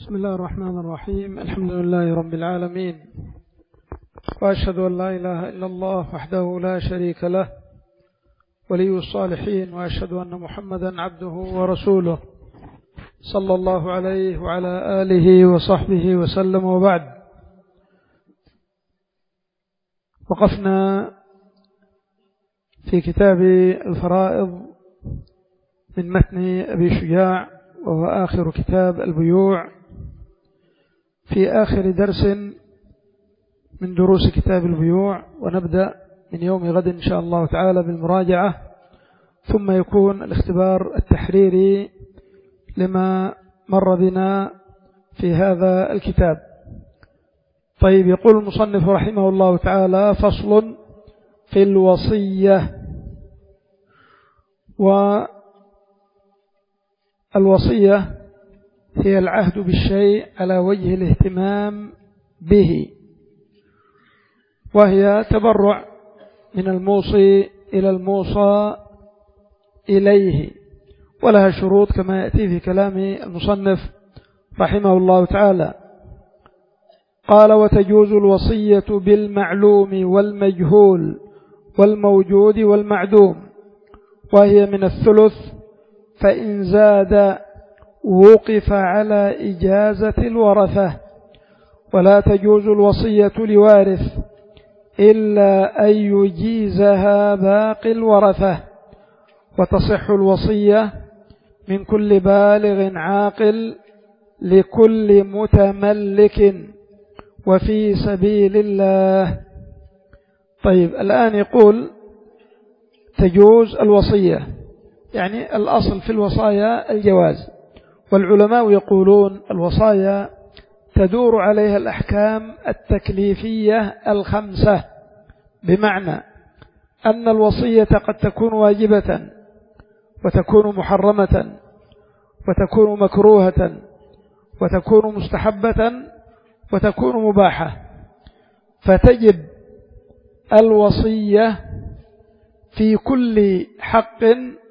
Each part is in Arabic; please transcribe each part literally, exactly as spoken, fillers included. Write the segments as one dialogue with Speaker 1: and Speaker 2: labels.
Speaker 1: بسم الله الرحمن الرحيم. الحمد لله رب العالمين، وأشهد أن لا إله إلا الله وحده لا شريك له ولي الصالحين، وأشهد أن محمدا عبده ورسوله صلى الله عليه وعلى آله وصحبه وسلم. وبعد، وقفنا في كتاب الفرائض من متن أبي شجاع، وهو آخر كتاب البيوع، في آخر درس من دروس كتاب البيوع، ونبدأ من يوم غد إن شاء الله تعالى بالمراجعة، ثم يكون الاختبار التحريري لما مر بنا في هذا الكتاب. طيب، يقول المصنف رحمه الله تعالى: فصل في الوصية. والوصية هي العهد بالشيء على وجه الاهتمام به، وهي تبرع من الموصي إلى الموصى إليه، ولها شروط كما يأتي في كلام المصنف رحمه الله تعالى. قال: وتجوز الوصية بالمعلوم والمجهول والموجود والمعدوم، وهي من الثلث، فإن زاد وقف على إجازة الورثة. ولا تجوز الوصية لوارث إلا أن يجيزها باقي الورثة. وتصح الوصية من كل بالغ عاقل لكل متملك وفي سبيل الله. طيب، الآن يقول تجوز الوصية، يعني الأصل في الوصايا الجواز، والعلماء يقولون الوصايا تدور عليها الأحكام التكليفية الخمسة، بمعنى أن الوصية قد تكون واجبة، وتكون محرمة، وتكون مكروهة، وتكون مستحبة، وتكون مباحة. فتجب الوصية في كل حق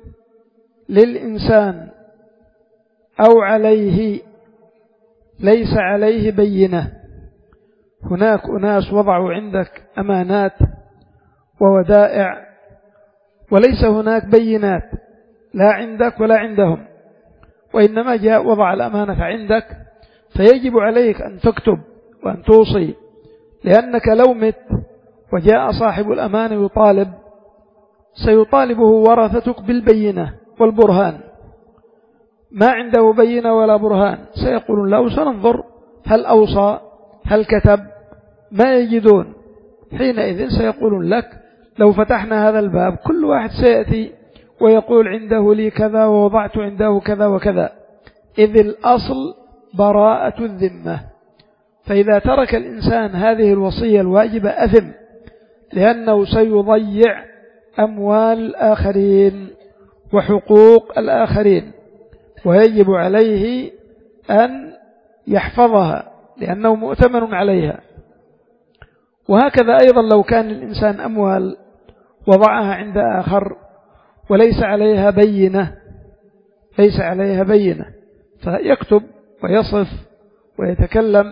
Speaker 1: للإنسان أو عليه ليس عليه بينة. هناك أناس وضعوا عندك أمانات وودائع وليس هناك بينات، لا عندك ولا عندهم، وإنما جاء وضع الأمانة عندك، فيجب عليك أن تكتب وأن توصي، لأنك لو مت وجاء صاحب الأمانة يطالب، سيطالبه ورثتك بالبينة والبرهان. ما عنده بينة ولا برهان، سيقولون له سننظر هل أوصى هل كتب، ما يجدون. حينئذ سيقولون لك لو فتحنا هذا الباب كل واحد سيأتي ويقول عنده لي كذا ووضعت عنده كذا وكذا، إذ الأصل براءة الذمة. فإذا ترك الإنسان هذه الوصية الواجبة أثم، لأنه سيضيع أموال الآخرين وحقوق الآخرين، ويجب عليه أن يحفظها لأنه مؤتمن عليها. وهكذا أيضا لو كان الإنسان أموال وضعها عند آخر وليس عليها بينة ليس عليها بينة فيكتب ويصف ويتكلم.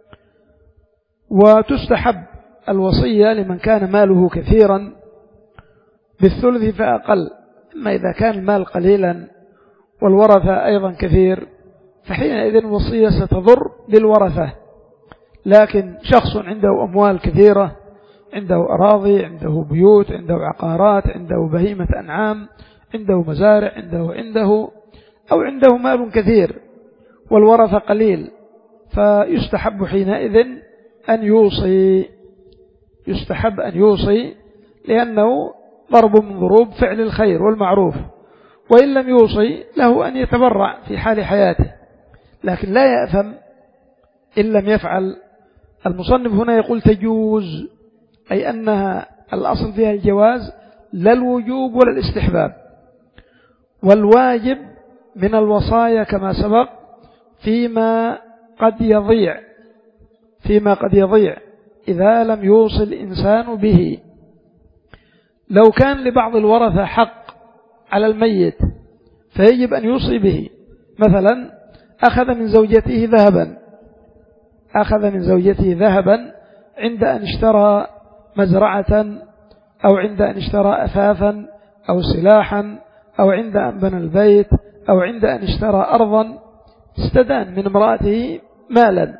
Speaker 1: وتستحب الوصية لمن كان ماله كثيرا بالثلث فأقل، أما إذا كان المال قليلا والورثة أيضا كثير، فحينئذ الوصية ستضر بالورثة. لكن شخص عنده أموال كثيرة، عنده أراضي، عنده بيوت، عنده عقارات، عنده بهيمة أنعام، عنده مزارع، عنده عنده أو عنده مال كثير والورثة قليل، فيستحب حينئذ أن يوصي يستحب أن يوصي لأنه ضرب من ضروب فعل الخير والمعروف. وإن لم يوصي له أن يتبرع في حال حياته، لكن لا يأثم إن لم يفعل. المصنف هنا يقول تجوز، أي أنها الأصل فيها الجواز لا الوجوب ولا الاستحباب. والواجب من الوصايا كما سبق فيما قد يضيع فيما قد يضيع إذا لم يوصي الإنسان به. لو كان لبعض الورثة حق على الميت فيجب أن يوصي به، مثلا أخذ من زوجته ذهبا أخذ من زوجته ذهبا عند أن اشترى مزرعة أو عند أن اشترى أثاثا أو سلاحا أو عند أن بنى البيت أو عند أن اشترى أرضا، استدان من امرأته مالا،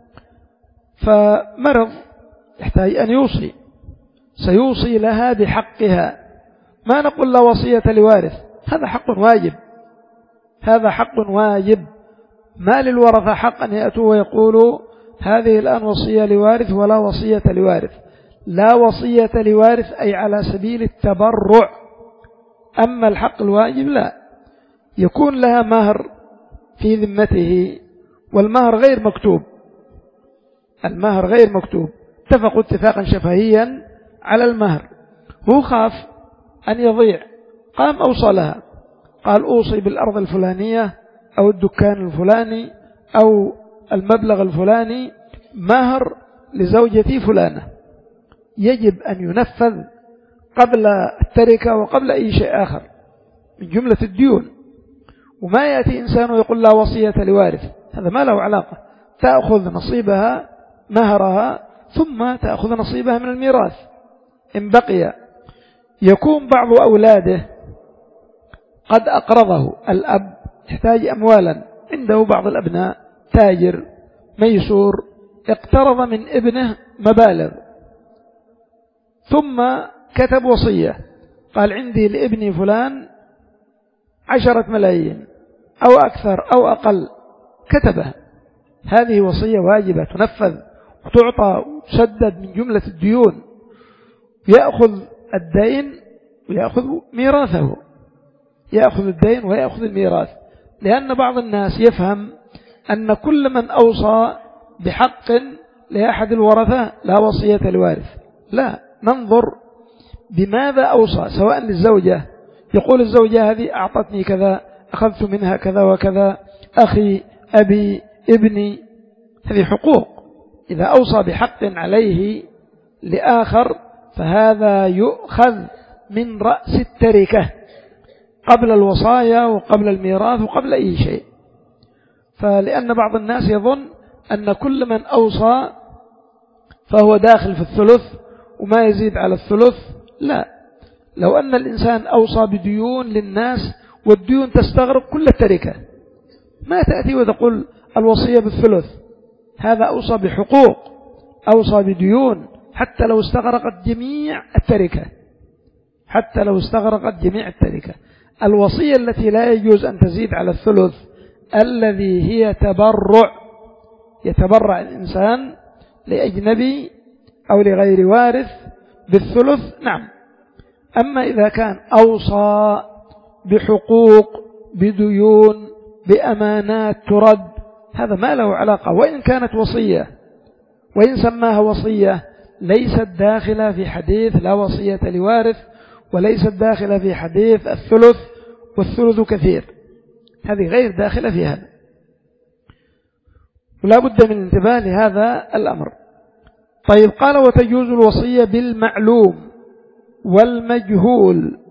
Speaker 1: فمرض يحتاج أن يوصي، سيوصي لها بحقها. ما نقول لا وصية لوارث، هذا حق واجب، هذا حق واجب. ما للورثة حق أن يأتوا ويقولوا هذه الآن وصية لوارث ولا وصية لوارث. لا وصية لوارث أي على سبيل التبرع. أما الحق الواجب لا، يكون لها مهر في ذمته، والمهر غير مكتوب، المهر غير مكتوب، اتفقوا اتفاقا شفهيا على المهر. هو خاف أن يضيع، قام أوصلها، قال أوصي بالأرض الفلانية أو الدكان الفلاني أو المبلغ الفلاني مهر لزوجتي فلانة، يجب أن ينفذ قبل التركة وقبل أي شيء آخر من جملة الديون. وما يأتي إنسان ويقول لا وصية لوارث، هذا ما له علاقة، تأخذ نصيبها مهرها ثم تأخذ نصيبها من الميراث إن بقي. يكون بعض أولاده قد أقرضه، الأب يحتاج أموالا، عنده بعض الأبناء تاجر ميسور، اقترض من ابنه مبالغ ثم كتب وصية، قال عندي لابني فلان عشرة ملايين أو أكثر أو أقل، كتبها، هذه وصية واجبة تنفذ وتعطى وتسدد من جملة الديون، يأخذ الدين ويأخذ ميراثه، يأخذ الدين ويأخذ الميراث. لأن بعض الناس يفهم أن كل من أوصى بحق لأحد الورثة لا وصية لوارث، لا، ننظر بماذا أوصى، سواء للزوجة، يقول الزوجة هذه أعطتني كذا، أخذت منها كذا وكذا، أخي، أبي، ابني، هذه حقوق. إذا أوصى بحق عليه لآخر فهذا يؤخذ من رأس التركة قبل الوصايا وقبل الميراث وقبل أي شيء. فلأن بعض الناس يظن أن كل من أوصى فهو داخل في الثلث وما يزيد على الثلث، لا، لو أن الإنسان أوصى بديون للناس والديون تستغرق كل التركة، ما تأتي وتقول الوصية بالثلث، هذا أوصى بحقوق، أوصى بديون، حتى لو استغرقت جميع التركة، حتى لو استغرقت جميع التركة. الوصية التي لا يجوز أن تزيد على الثلث الذي هي تبرع، يتبرع الإنسان لأجنبي أو لغير وارث بالثلث، نعم. أما إذا كان أوصى بحقوق، بديون، بأمانات ترد، هذا ما له علاقة، وإن كانت وصية وإن سماها وصية ليست داخلة في حديث لا وصية لوارث، وليست داخلة في حديث الثلث والثلث كثير، هذه غير داخلة في هذا، ولا بد من انتباه لهذا الأمر. طيب، قال وتجوز الوصية بالمعلوم والمجهول.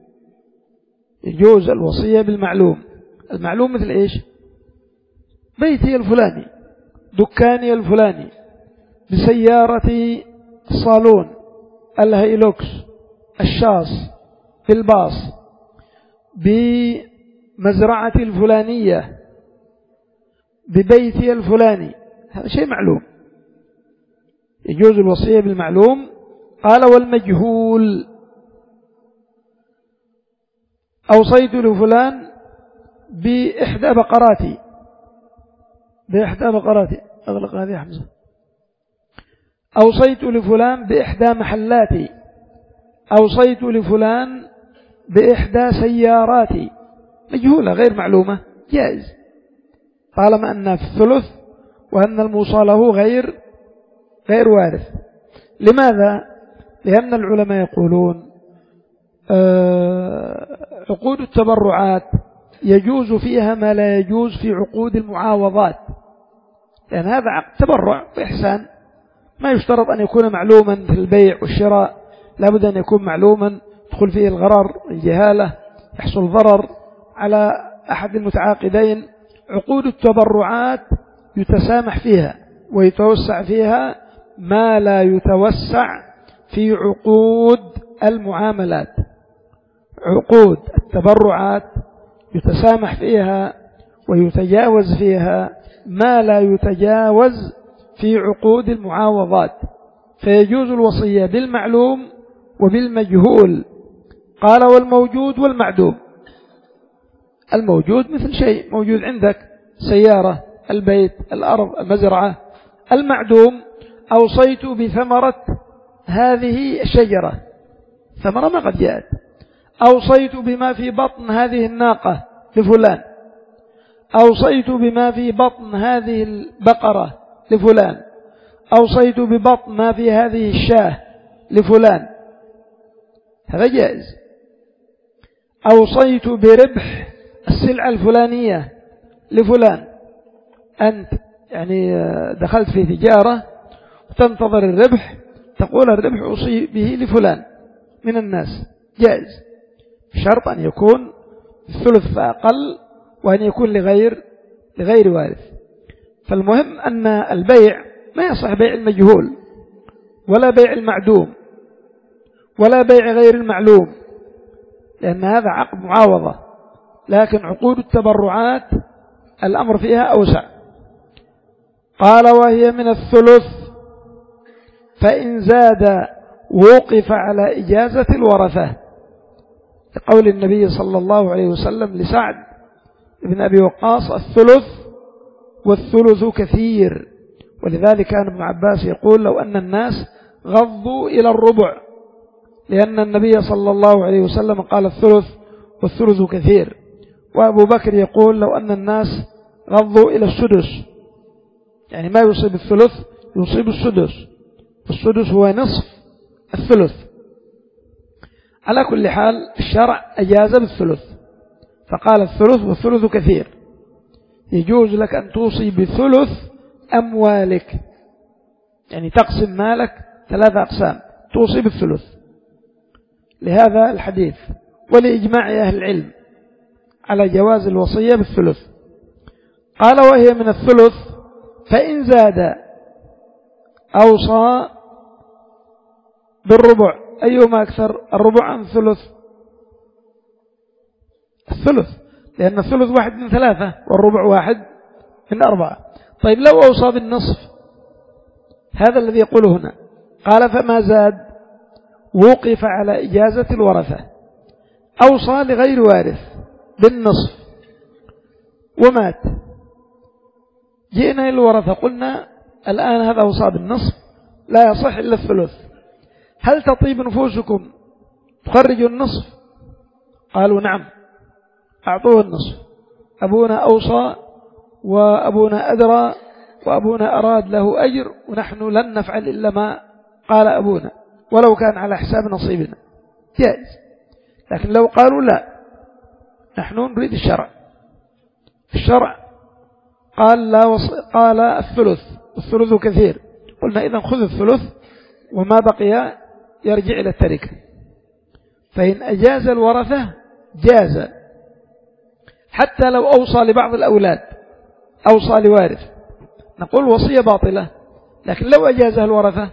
Speaker 1: يجوز الوصية بالمعلوم، المعلوم مثل إيش؟ بيتي الفلاني، دكاني الفلاني، بسيارتي الصالون، الهيلوكس، الشاص، بالباص، بمزرعتي الفلانية، ببيتي الفلاني، هذا شيء معلوم، يجوز الوصية بالمعلوم. قال والمجهول، أوصيت لفلان بإحدى بقراتي، بإحدى بقراتي، أغلق هذه حمزة، أوصيت لفلان بإحدى محلاتي، أوصيت لفلان بإحدى سياراتي، مجهولة غير معلومة، جائز طالما أن في الثلث وأن الموصى له غير غير وارث. لماذا؟ لأن العلماء يقولون عقود التبرعات يجوز فيها ما لا يجوز في عقود المعاوضات، لأن هذا عقد تبرع وإحسان، ما يشترط أن يكون معلوما في البيع والشراء، لابد أن يكون معلوما، يدخل فيه الغرر، الجهالة، يحصل ضرر على أحد المتعاقدين. عقود التبرعات يتسامح فيها ويتوسع فيها ما لا يتوسع في عقود المعاملات. عقود التبرعات يتسامح فيها ويتجاوز فيها ما لا يتجاوز في عقود المعاوضات، فيجوز الوصية بالمعلوم وبالمجهول. قال والموجود والمعدوم. الموجود مثل شيء موجود عندك، سيارة، البيت، الأرض، المزرعة. المعدوم أوصيت بثمرة هذه الشجرة، ثمرة ما قد جاءت. أوصيت بما في بطن هذه الناقة لفلان. أوصيت بما في بطن هذه البقرة لفلان. أوصيت ببطن ما في هذه الشاة لفلان، هذا جائز. أوصيت بربح السلعة الفلانية لفلان. أنت يعني دخلت في تجارة وتنتظر الربح، تقول الربح أوصي به لفلان من الناس، جائز، شرط أن يكون الثلث فأقل وأن يكون لغير لغير وارث. فالمهم أن البيع ما يصح بيع المجهول ولا بيع المعدوم ولا بيع غير المعلوم، لأن هذا عقد معاوضة. لكن عقود التبرعات الأمر فيها أوسع. قال وهي من الثلث، فإن زاد وقف على إجازة الورثة، لقول النبي صلى الله عليه وسلم لسعد بن أبي وقاص الثلث والثلث كثير. ولذلك كان ابن عباس يقول لو أن الناس غضوا إلى الربع، لأن النبي صلى الله عليه وسلم قال الثلث والثلث كثير. وأبو بكر يقول لو أن الناس غضوا إلى السدس، يعني ما يصيب الثلث يصيب السدس، السدس هو نصف الثلث. على كل حال الشرع أجاز بالثلث، فقال الثلث والثلث كثير. يجوز لك أن توصي بثلث أموالك، يعني تقسم مالك ثلاثة أقسام، توصي بالثلث لهذا الحديث ولإجماع أهل العلم على جواز الوصية بالثلث. قال وهي من الثلث، فإن زاد أوصى بالربع. أيهما أكثر، الربع أم الثلث؟ الثلث، لأن الثلث واحد من ثلاثة والربع واحد من أربعة. طيب لو أوصى بالنصف، هذا الذي يقوله هنا. قال فما زاد وقف على إجازة الورثة. أوصى لغير وارث بالنصف ومات، جئنا إلى الورثة قلنا الآن هذا أوصى بالنصف، لا يصح إلا الثلث، هل تطيب نفوسكم تخرجوا النصف؟ قالوا نعم، أعطوه النصف. أبونا أوصى وأبونا أدرى وأبونا أراد له أجر، ونحن لن نفعل إلا ما قال أبونا ولو كان على حساب نصيبنا، جائز. لكن لو قالوا لا، نحن نريد الشرع، الشرع قال لا وص... قال الثلث، الثلث كثير، قلنا إذن خذ الثلث وما بقي يرجع إلى التركة. فإن أجاز الورثة جاز، حتى لو أوصى لبعض الأولاد، أوصى لوارث، نقول وصية باطلة. لكن لو أجازها الورثة،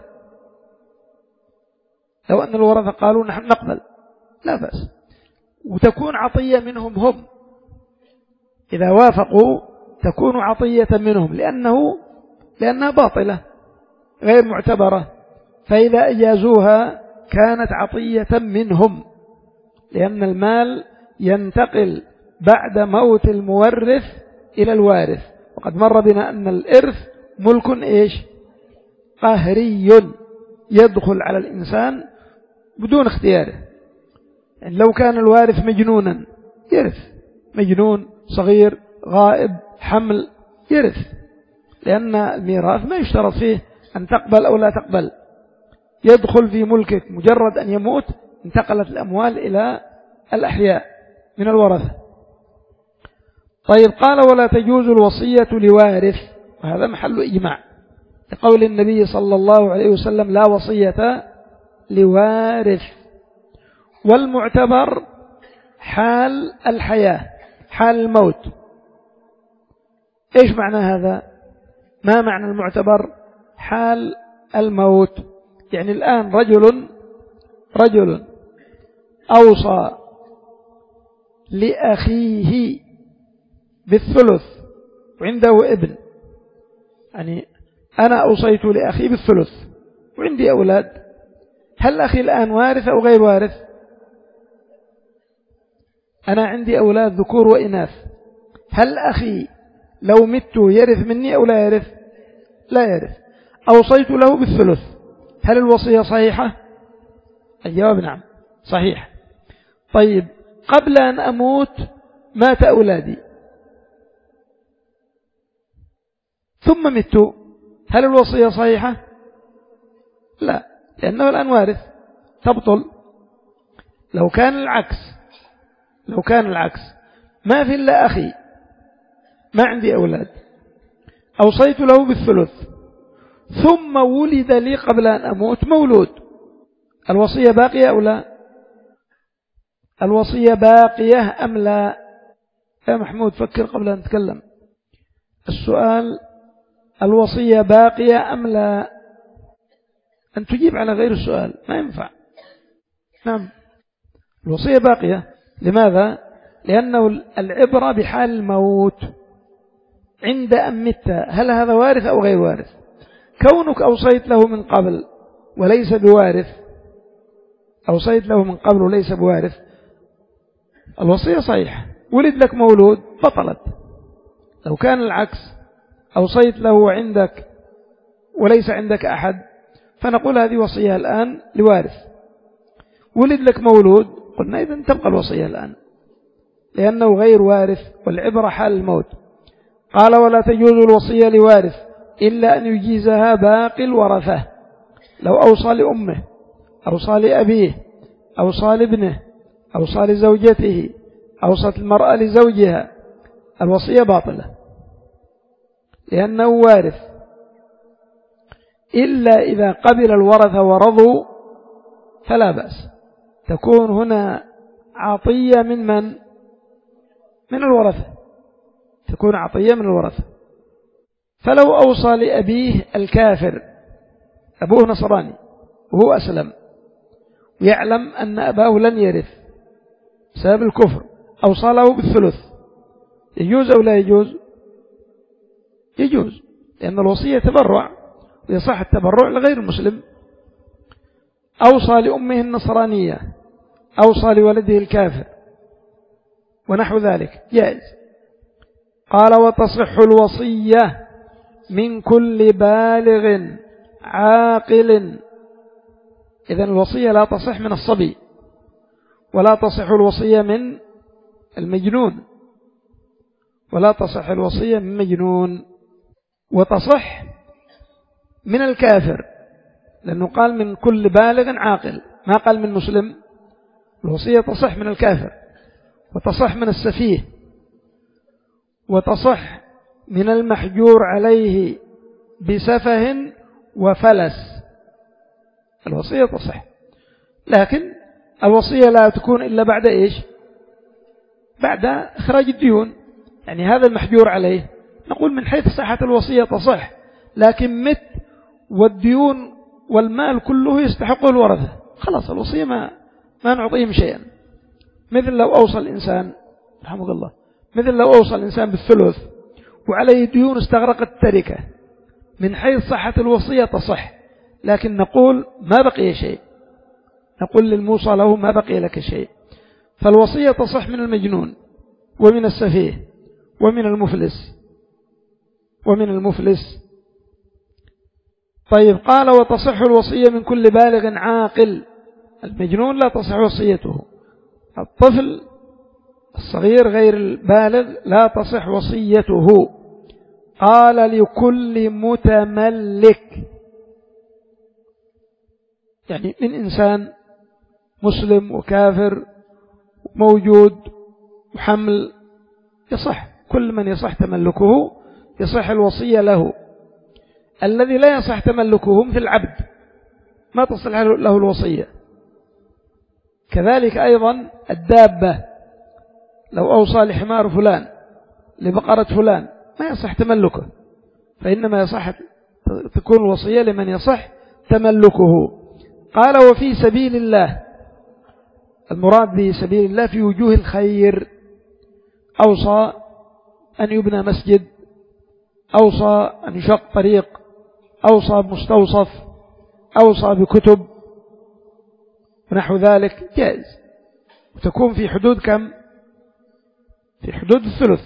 Speaker 1: لو أن الورثة قالوا نحن نقبل، لا بأس، وتكون عطية منهم هم، إذا وافقوا تكون عطية منهم، لأنه لأنها باطلة غير معتبرة. فإذا أجازوها كانت عطية منهم، لأن المال ينتقل بعد موت المورث إلى الوارث. وقد مر بنا أن الإرث ملك إيش؟ قهري، يدخل على الإنسان بدون اختياره. يعني لو كان الوارث مجنونا يرث، مجنون صغير غائب حمل يرث، لأن الميراث ما يشترط فيه أن تقبل أو لا تقبل، يدخل في ملكك مجرد أن يموت انتقلت الأموال إلى الأحياء من الورثة. طيب قال ولا تجوز الوصية لوارث، وهذا محل إجماع، لقول النبي صلى الله عليه وسلم لا وصية لوارث. والمعتبر حال الحياة، حال الموت، إيش معنى هذا؟ ما معنى المعتبر؟ حال الموت. يعني الآن رجل رجل أوصى لأخيه بالثلث وعنده ابن، يعني أنا أوصيت لأخي بالثلث وعندي أولاد، هل أخي الآن وارث أو غير وارث؟ أنا عندي أولاد ذكور وإناث، هل أخي لو مت يرث مني أو لا يرث؟ لا يرث. أوصيت له بالثلث، هل الوصية صحيحة؟ الجواب نعم صحيح. طيب قبل أن أموت مات أولادي ثم مت، هل الوصية صحيحة؟ لا، لأنه الآن وارث تبطل. لو كان العكس لو كان العكس ما في إلا أخي ما عندي أولاد، أوصيت له بالثلث ثم ولد لي قبل أن أموت مولود، الوصية باقية أو لا؟ الوصية باقية أم لا؟ يا محمود فكر قبل أن تتكلم. السؤال الوصية باقية أم لا؟ أن تجيب على غير السؤال ما ينفع. نعم الوصية باقية. لماذا؟ لأنه العبرة بحال الموت. عند أن مت هل هذا وارث أو غير وارث؟ كونك أوصيت له من قبل وليس بوارث، أوصيت له من قبل وليس بوارث، الوصية صحيحة، ولد لك مولود بطلت. لو كان العكس أوصيت له عندك وليس عندك أحد، فنقول هذه وصية الآن لوارث. ولد لك مولود، قلنا إذن تبقى الوصية الآن لأنه غير وارث، والعبرة حال الموت. قال ولا تجوز الوصية لوارث إلا أن يجيزها باقي الورثة. لو أوصى لأمه، أوصى لأبيه، أوصى لابنه، أوصى لزوجته، أوصت المرأة لزوجها، الوصية باطلة لأنه وارث، إلا إذا قبل الورثة ورضوا فلا بأس. تكون هنا عطية من من؟ من الورثة، تكون عطية من الورثة. فلو أوصى لأبيه الكافر، أبوه نصراني وهو أسلم ويعلم أن أباه لن يرث بسبب الكفر، أوصى له بالثلث، يجوز أو لا يجوز؟ يجوز، لأن الوصية تبرع ويصح التبرع لغير المسلم. أوصى لأمه النصرانية، أوصى لولده الكافر ونحو ذلك جائز. قال وتصح الوصية من كل بالغ عاقل. إذن الوصية لا تصح من الصبي، ولا تصح الوصية من المجنون، ولا تصح الوصية من مجنون، وتصح من الكافر، لأنه قال من كل بالغ عاقل ما قال من مسلم. الوصية تصح من الكافر، وتصح من السفيه، وتصح من المحجور عليه بسفه وفلس، الوصية تصح. لكن الوصية لا تكون إلا بعد إيش؟ بعد إخراج الديون. يعني هذا المحجور عليه نقول من حيث صحة الوصية تصح، لكن مت والديون والمال كله يستحقه الورثة، خلاص الوصية ما ما نعطيهم شيئا. مثل لو أوصى الإنسان رحمه الله مثل لو أوصى الإنسان بالثلث وعليه ديون استغرقت التركة، من حيث صحة الوصية تصح، لكن نقول ما بقي شيء، نقول للموصى له ما بقي لك شيء. فالوصية تصح من المجنون ومن السفيه ومن المفلس ومن المفلس. طيب قال وتصح الوصية من كل بالغ عاقل. المجنون لا تصح وصيته، الطفل الصغير غير البالغ لا تصح وصيته. قال لكل متملك، يعني من إنسان مسلم وكافر موجود وحمل يصح، كل من يصح تملكه يصح الوصية له. الذي لا يصح تملكه مثل العبد ما تصح له الوصية. كذلك أيضا الدابة، لو أوصى لحمار فلان لبقرة فلان ما يصح تملكه، فإنما يصح تكون الوصية لمن يصح تملكه. قال وفي سبيل الله، المراد بسبيل الله في وجوه الخير، أوصى أن يبنى مسجد، أوصى أن يشق طريق، أوصى بمستوصف، أوصى بكتب ونحو ذلك، جائز، وتكون في حدود كم؟ في حدود الثلث.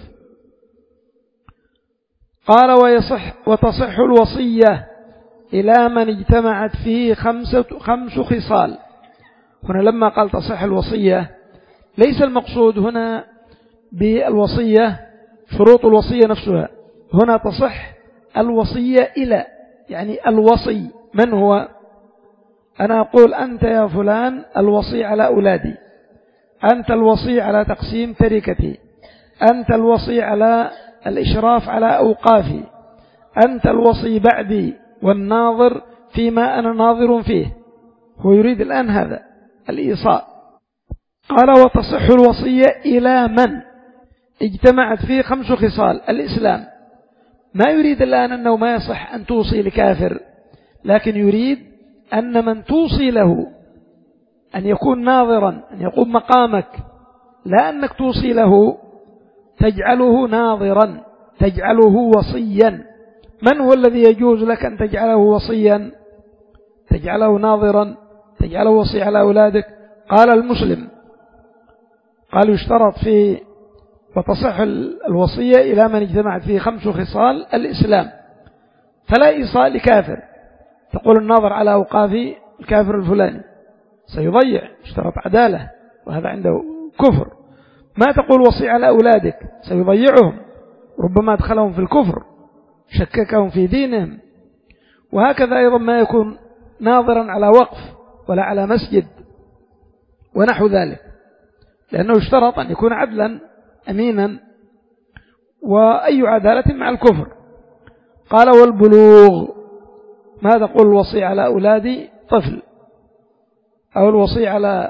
Speaker 1: قال ويصح وتصح الوصية إلى من اجتمعت فيه خمسة خمس خصال. هنا لما قال تصح الوصية ليس المقصود هنا بالوصية شروط الوصية نفسها، هنا تصح الوصية إلى، يعني الوصي من هو؟ أنا أقول أنت يا فلان الوصي على أولادي، أنت الوصي على تقسيم تركتي، أنت الوصي على الإشراف على أوقافي، أنت الوصي بعدي والناظر فيما أنا ناظر فيه. هو يريد الآن هذا الإيصاء. قال وتصح الوصية إلى من اجتمعت فيه خمس خصال الإسلام. ما يريد الآن أنه ما يصح أن توصي لكافر، لكن يريد أن من توصي له أن يكون ناظرا، أن يقوم مقامك، لا أنك توصي له تجعله ناظرا، تجعله وصيا. من هو الذي يجوز لك أن تجعله وصيا، تجعله ناظرا، تجعله وصي على أولادك؟ قال المسلم. قال يشترط في وتصح الوصية إلى من اجتمعت فيه خمس خصال الإسلام، فلا إيصاء لكافر تقول الناظر على أوقاف الكافر الفلاني سيضيع، اشترط عدالة وهذا عنده كفر. ما تقول وصي على أولادك سيضيعهم، ربما أدخلهم في الكفر، شككهم في دينهم. وهكذا أيضا ما يكون ناظرا على وقف ولا على مسجد ونحو ذلك، لأنه اشترط أن يكون عدلا أمينا، وأي عدالة مع الكفر. قال والبلوغ، ما تقول الوصي على أولادي طفل، أو الوصي على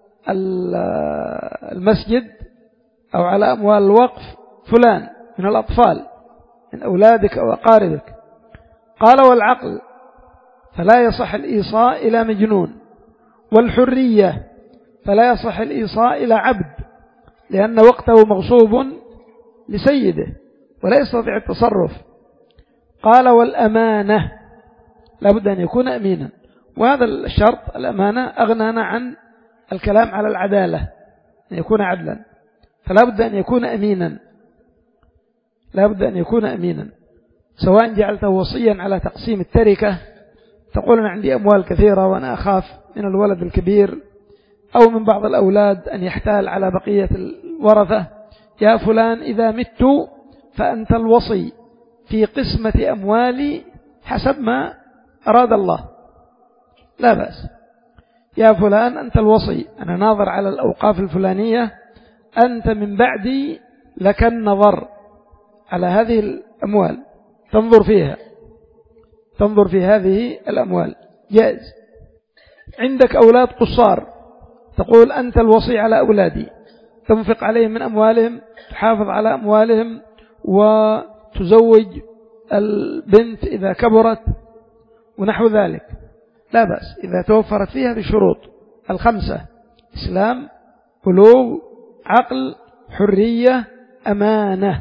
Speaker 1: المسجد أو على أموال الوقف فلان من الأطفال من أولادك أو أقاربك. قال والعقل، فلا يصح الإيصاء إلى مجنون. والحرية، فلا يصح الإيصاء إلى عبد، لأن وقته مغصوب لسيده ولا يستطيع التصرف. قال والأمانة، لابد أن يكون أمينا، وهذا الشرط الأمانة أغنانا عن الكلام على العدالة، أن يكون عدلا، فلابد أن يكون أمينا، لابد أن يكون أمينا. سواء جعلته وصيا على تقسيم التركة، تقول أنا عندي أموال كثيرة وأنا أخاف من الولد الكبير أو من بعض الأولاد أن يحتال على بقية الورثة، يا فلان إذا مت فأنت الوصي في قسمة أموالي حسب ما أراد الله، لا بأس. يا فلان أنت الوصي، أنا ناظر على الأوقاف الفلانية، أنت من بعدي لك النظر على هذه الأموال، تنظر فيها، تنظر في هذه الأموال، جائز. عندك أولاد قصار، تقول أنت الوصي على أولادي، تنفق عليهم من أموالهم، تحافظ على أموالهم، وتزوج البنت إذا كبرت ونحو ذلك، لا بأس إذا توفرت فيها هذه الشروط الخمسة: إسلام، بلوغ، عقل، حرية، أمانة.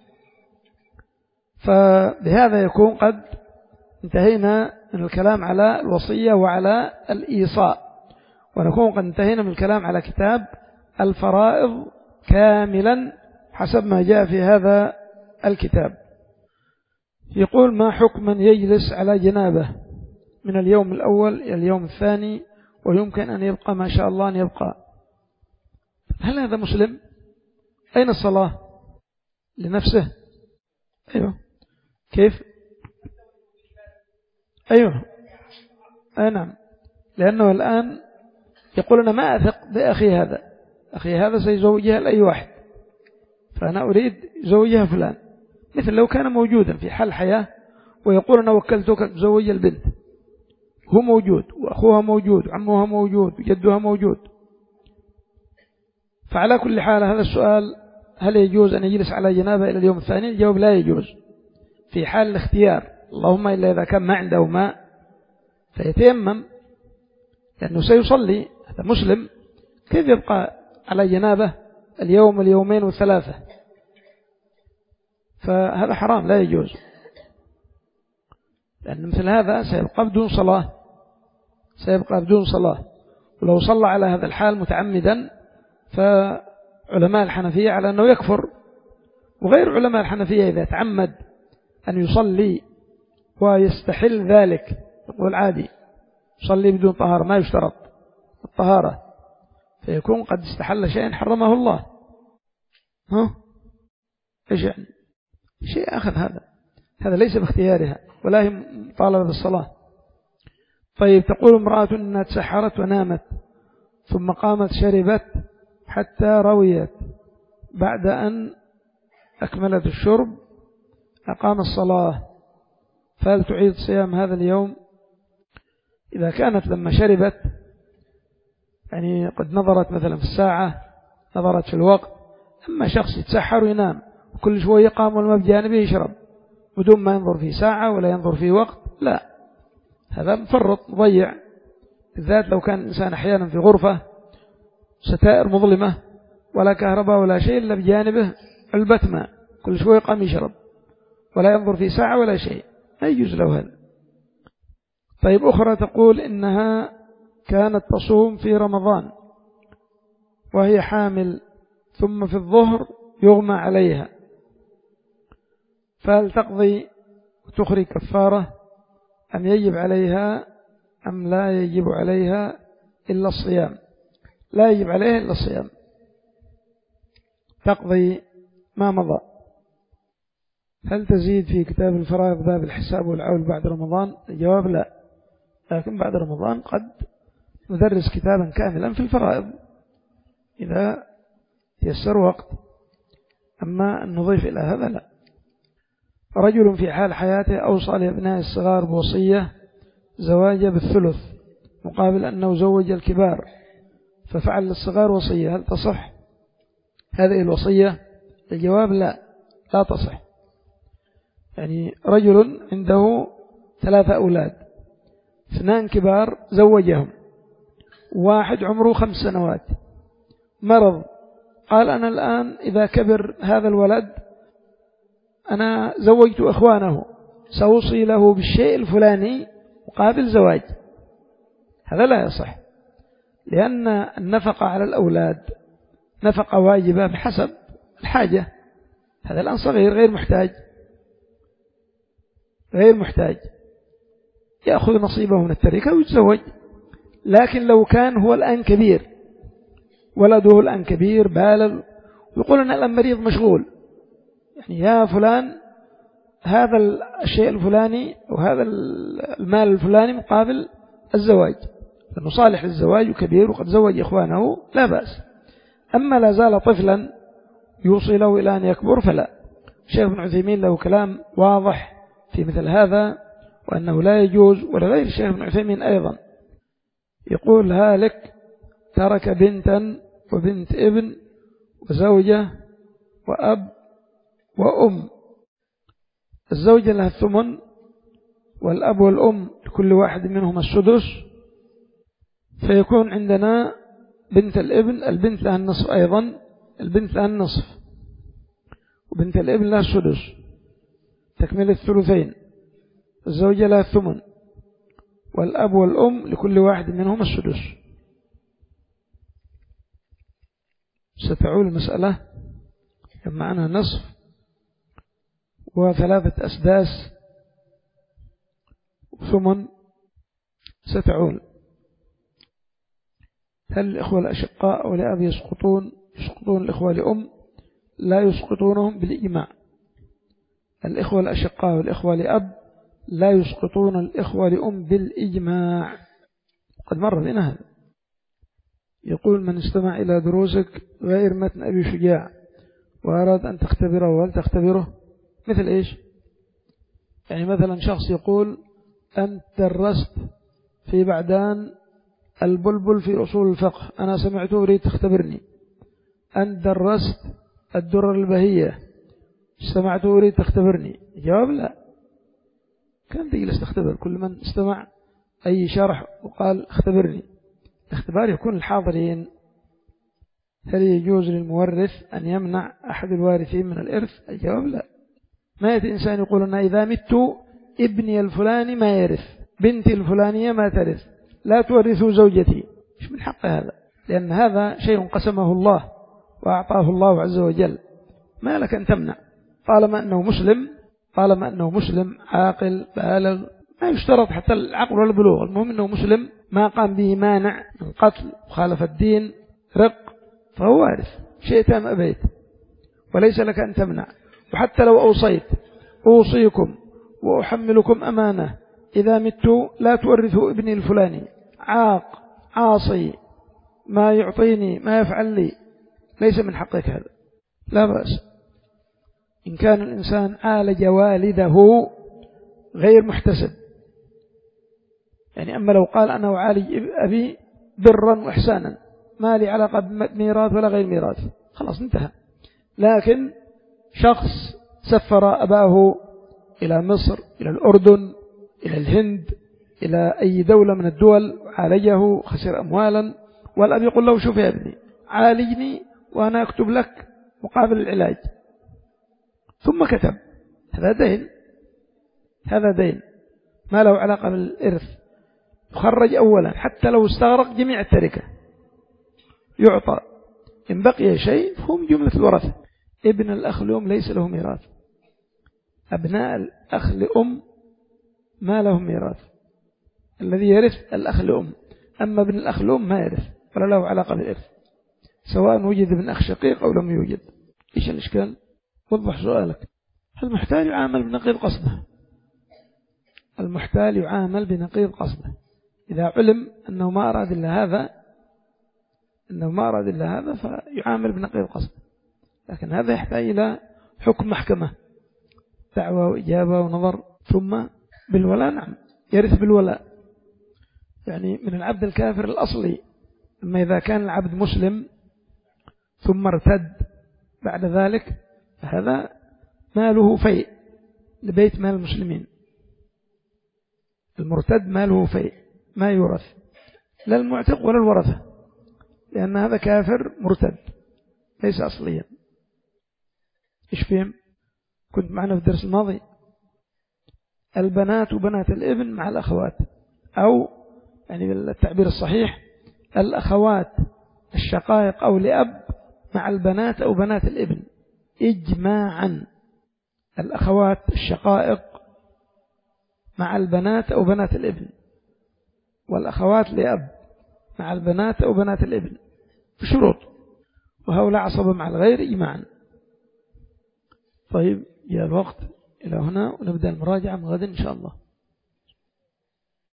Speaker 1: فبهذا يكون قد انتهينا من الكلام على الوصية وعلى الإيصاء، ونكون قد انتهينا من الكلام على كتاب الفرائض كاملا حسب ما جاء في هذا الكتاب. يقول: ما حكم من يجلس على جنابه من اليوم الأول إلى اليوم الثاني ويمكن أن يبقى ما شاء الله أن يبقى؟ هل هذا مسلم؟ أين الصلاة لنفسه؟ أيوه، كيف؟ أيوه، أي نعم، لأنه الآن يقول أنا ما أثق بأخي هذا، أخي هذا سيزوجها لأي واحد، فأنا أريد زوجها فلان، مثل لو كان موجودا في حال حياة ويقول أنا وكلتك تزوج البنت، هو موجود وأخوها موجود وعمها موجود وجدها موجود. فعلى كل حال هذا السؤال هل يجوز أن يجلس على جنابه إلى اليوم الثاني؟ الجواب لا يجوز في حال الاختيار، اللهم إلا إذا كان ما عنده ماء فيتيمم، لأنه سيصلي، هذا مسلم، كيف يبقى على جنابه اليوم واليومين والثلاثة؟ فهذا حرام لا يجوز، لأن مثل هذا سيبقى بدون صلاة، سيبقى بدون صلاة. ولو صلى على هذا الحال متعمدا فعلماء الحنفية على أنه يكفر، وغير علماء الحنفية إذا تعمد أن يصلي ويستحل ذلك يقول عادي يصلي بدون طهارة، ما يشترط الطهارة، فيكون قد استحل شيئا حرمه الله. ها إيش يعني؟ شيء آخر هذا، هذا ليس باختيارها ولا هي مطالبة بالصلاة. طيب تقول امرأة أنها تسحرت ونامت ثم قامت شربت حتى رويت، بعد أن أكملت الشرب أقام الصلاة، فهل تعيد صيام هذا اليوم؟ إذا كانت لما شربت يعني قد نظرت مثلا في الساعة، نظرت في الوقت، أما شخص يتسحر وينام وكل شوية يقام والما بجانبه يشرب بدون ما ينظر في ساعة ولا ينظر في وقت، لا، هذا مفرط مضيع، بالذات لو كان الإنسان أحيانا في غرفة ستائر مظلمة ولا كهرباء ولا شيء إلا بجانبه علبة ماء، كل شوية يقام يشرب ولا ينظر في ساعة ولا شيء، لا يجوز له هذا. طيب أخرى تقول إنها كانت تصوم في رمضان وهي حامل ثم في الظهر يغمى عليها، فهل تقضي وتخرج كفارة أم يجب عليها أم لا يجب عليها إلا الصيام؟ لا يجب عليها إلا الصيام، تقضي ما مضى. هل تزيد في كتاب الفرائض باب الحساب والعول بعد رمضان؟ الجواب لا، لكن بعد رمضان قد ندرس كتابا كاملا في الفرائض إذا يسر وقت، أما أن نضيف إلى هذا لا. رجل في حال حياته أوصى لأبناء الصغار بوصية زواج بالثلث مقابل أنه زوج الكبار، ففعل للصغار وصية، هل تصح هذه الوصية؟ الجواب لا، لا تصح. يعني رجل عنده ثلاثة أولاد، اثنان كبار زوجهم، واحد عمره خمس سنوات مرض، قال أنا الآن إذا كبر هذا الولد أنا زوجت إخوانه سأوصي له بالشيء الفلاني مقابل زواج، هذا لا يصح، لأن النفقة على الأولاد نفقة واجبة بحسب الحاجة، هذا الآن صغير غير محتاج غير محتاج يأخذ نصيبه من التركة ويتزوج. لكن لو كان هو الآن كبير، ولده الآن كبير بالغ، يقول أنا الآن مريض مشغول، يعني يا فلان هذا الشيء الفلاني وهذا المال الفلاني مقابل الزواج، لأنه صالح للزواج وكبير وقد زوج إخوانه لا بأس. أما لا زال طفلا يوصي له إلى أن يكبر فلا. الشيخ ابن عثيمين له كلام واضح في مثل هذا وأنه لا يجوز، ولغير الشيخ ابن عثيمين أيضا، يقول هالك ترك بنتا وبنت ابن وزوجة وأب وأم، الزوجة لها الثمن والأب والأم لكل واحد منهم السدس، فيكون عندنا بنت الابن البنت لها النصف، أيضا البنت لها النصف وبنت الابن لها السدس تكمل الثلثين، الزوجة لها الثمن والأب والأم لكل واحد منهم السدس. ستعول المسألة معنا نصف وثلاثة أسداس ثمن ستعول. هل الإخوة الأشقاء ولأب يسقطون يسقطون الإخوة لأم؟ لا يسقطونهم بالإجماع، الإخوة الأشقاء والإخوة لأب لا يسقطون الإخوة لأم بالإجماع، قد مر بنا هذا. يقول من استمع إلى دروسك غير متن أبي شجاع وأراد أن تختبره، وهل تختبره؟ مثل إيش؟ يعني مثلا شخص يقول أنت درست في بعدان البلبل في أصول الفقه، أنا سمعته أريد تختبرني. أنت درست الدرر البهية سمعت أريد تختبرني؟ جواب لا، كان تجلس تختبر. كل من استمع أي شرح وقال اختبرني، الاختبار يكون الحاضرين. هل يجوز للمورث أن يمنع أحد الوارثين من الإرث؟ الجواب لا. ما يأتي إنسان يقول أن إذا مت ابني الفلاني ما يرث، بنتي الفلانية ما ترث، لا تورثوا زوجتي، مش من حق هذا، لأن هذا شيء قسمه الله وأعطاه الله عز وجل، ما لك أن تمنع طالما أنه مسلم، طالما أنه مسلم عاقل بالغ، ما يشترط حتى العقل والبلوغ، المهم أنه مسلم ما قام به مانع من قتل وخالف الدين رق، فهو وارث شئت أم أبيت، وليس لك أن تمنع. وحتى لو أوصيت أوصيكم وأحملكم أمانة إذا مت لا تورثوا ابني الفلاني، عاق عاصي ما يعطيني ما يفعل لي، ليس من حقك هذا، لا بأس. إن كان الإنسان عالج والده غير محتسب، يعني أما لو قال أنا أعالج أبي برا وإحسانا ما لي علاقة بميراث ولا غير ميراث، خلاص انتهى. لكن شخص سفر أباه إلى مصر، إلى الأردن، إلى الهند، إلى أي دولة من الدول، عالجه خسر أموالا، والأب يقول له شوف يا ابني عالجني وأنا أكتب لك مقابل العلاج، ثم كتب، هذا دين، هذا دين ما له علاقة بالإرث، يخرج أولا حتى لو استغرق جميع التركة يعطى، إن بقي شيء فهم جملة الورثة. ابن الأخ لأم ليس له ميراث، أبناء الأخ لأم ما لهم ميراث، الذي يرث الأخ لأم، أما ابن الأخ لأم ما يرث ولا له علاقة بالإرث، سواء وجد ابن أخ شقيق أو لم يوجد. إيش الإشكال؟ وضح سؤالك. المحتال يعامل بنقيض قصده، المحتال يعامل بنقيض قصده، إذا علم أنه ما أراد إلا هذا، أنه ما أراد إلا هذا فيعامل بنقيض قصده، لكن هذا يحتاج إلى حكم محكمة، دعوة وإجابة ونظر. ثم بالولاء، نعم يرث بالولاء، يعني من العبد الكافر الأصلي. أما إذا كان العبد مسلم ثم ارتد بعد ذلك فهذا ماله فيء لبيت مال المسلمين، المرتد ماله فيء ما يورث، لا المعتق ولا الورثة، لأن هذا كافر مرتد ليس أصليا. إيش فهم؟ كنت معنا في الدرس الماضي البنات وبنات الابن مع الأخوات، أو يعني بالتعبير الصحيح الأخوات الشقائق أو لأب مع البنات أو بنات الابن إجماعا، الأخوات الشقائق مع البنات أو بنات الابن، والأخوات لأب مع البنات أو بنات الابن بشروط، وهؤلاء عصبة مع الغير إجماعا. طيب يا الوقت إلى هنا، ونبدأ المراجعة من غد إن شاء الله.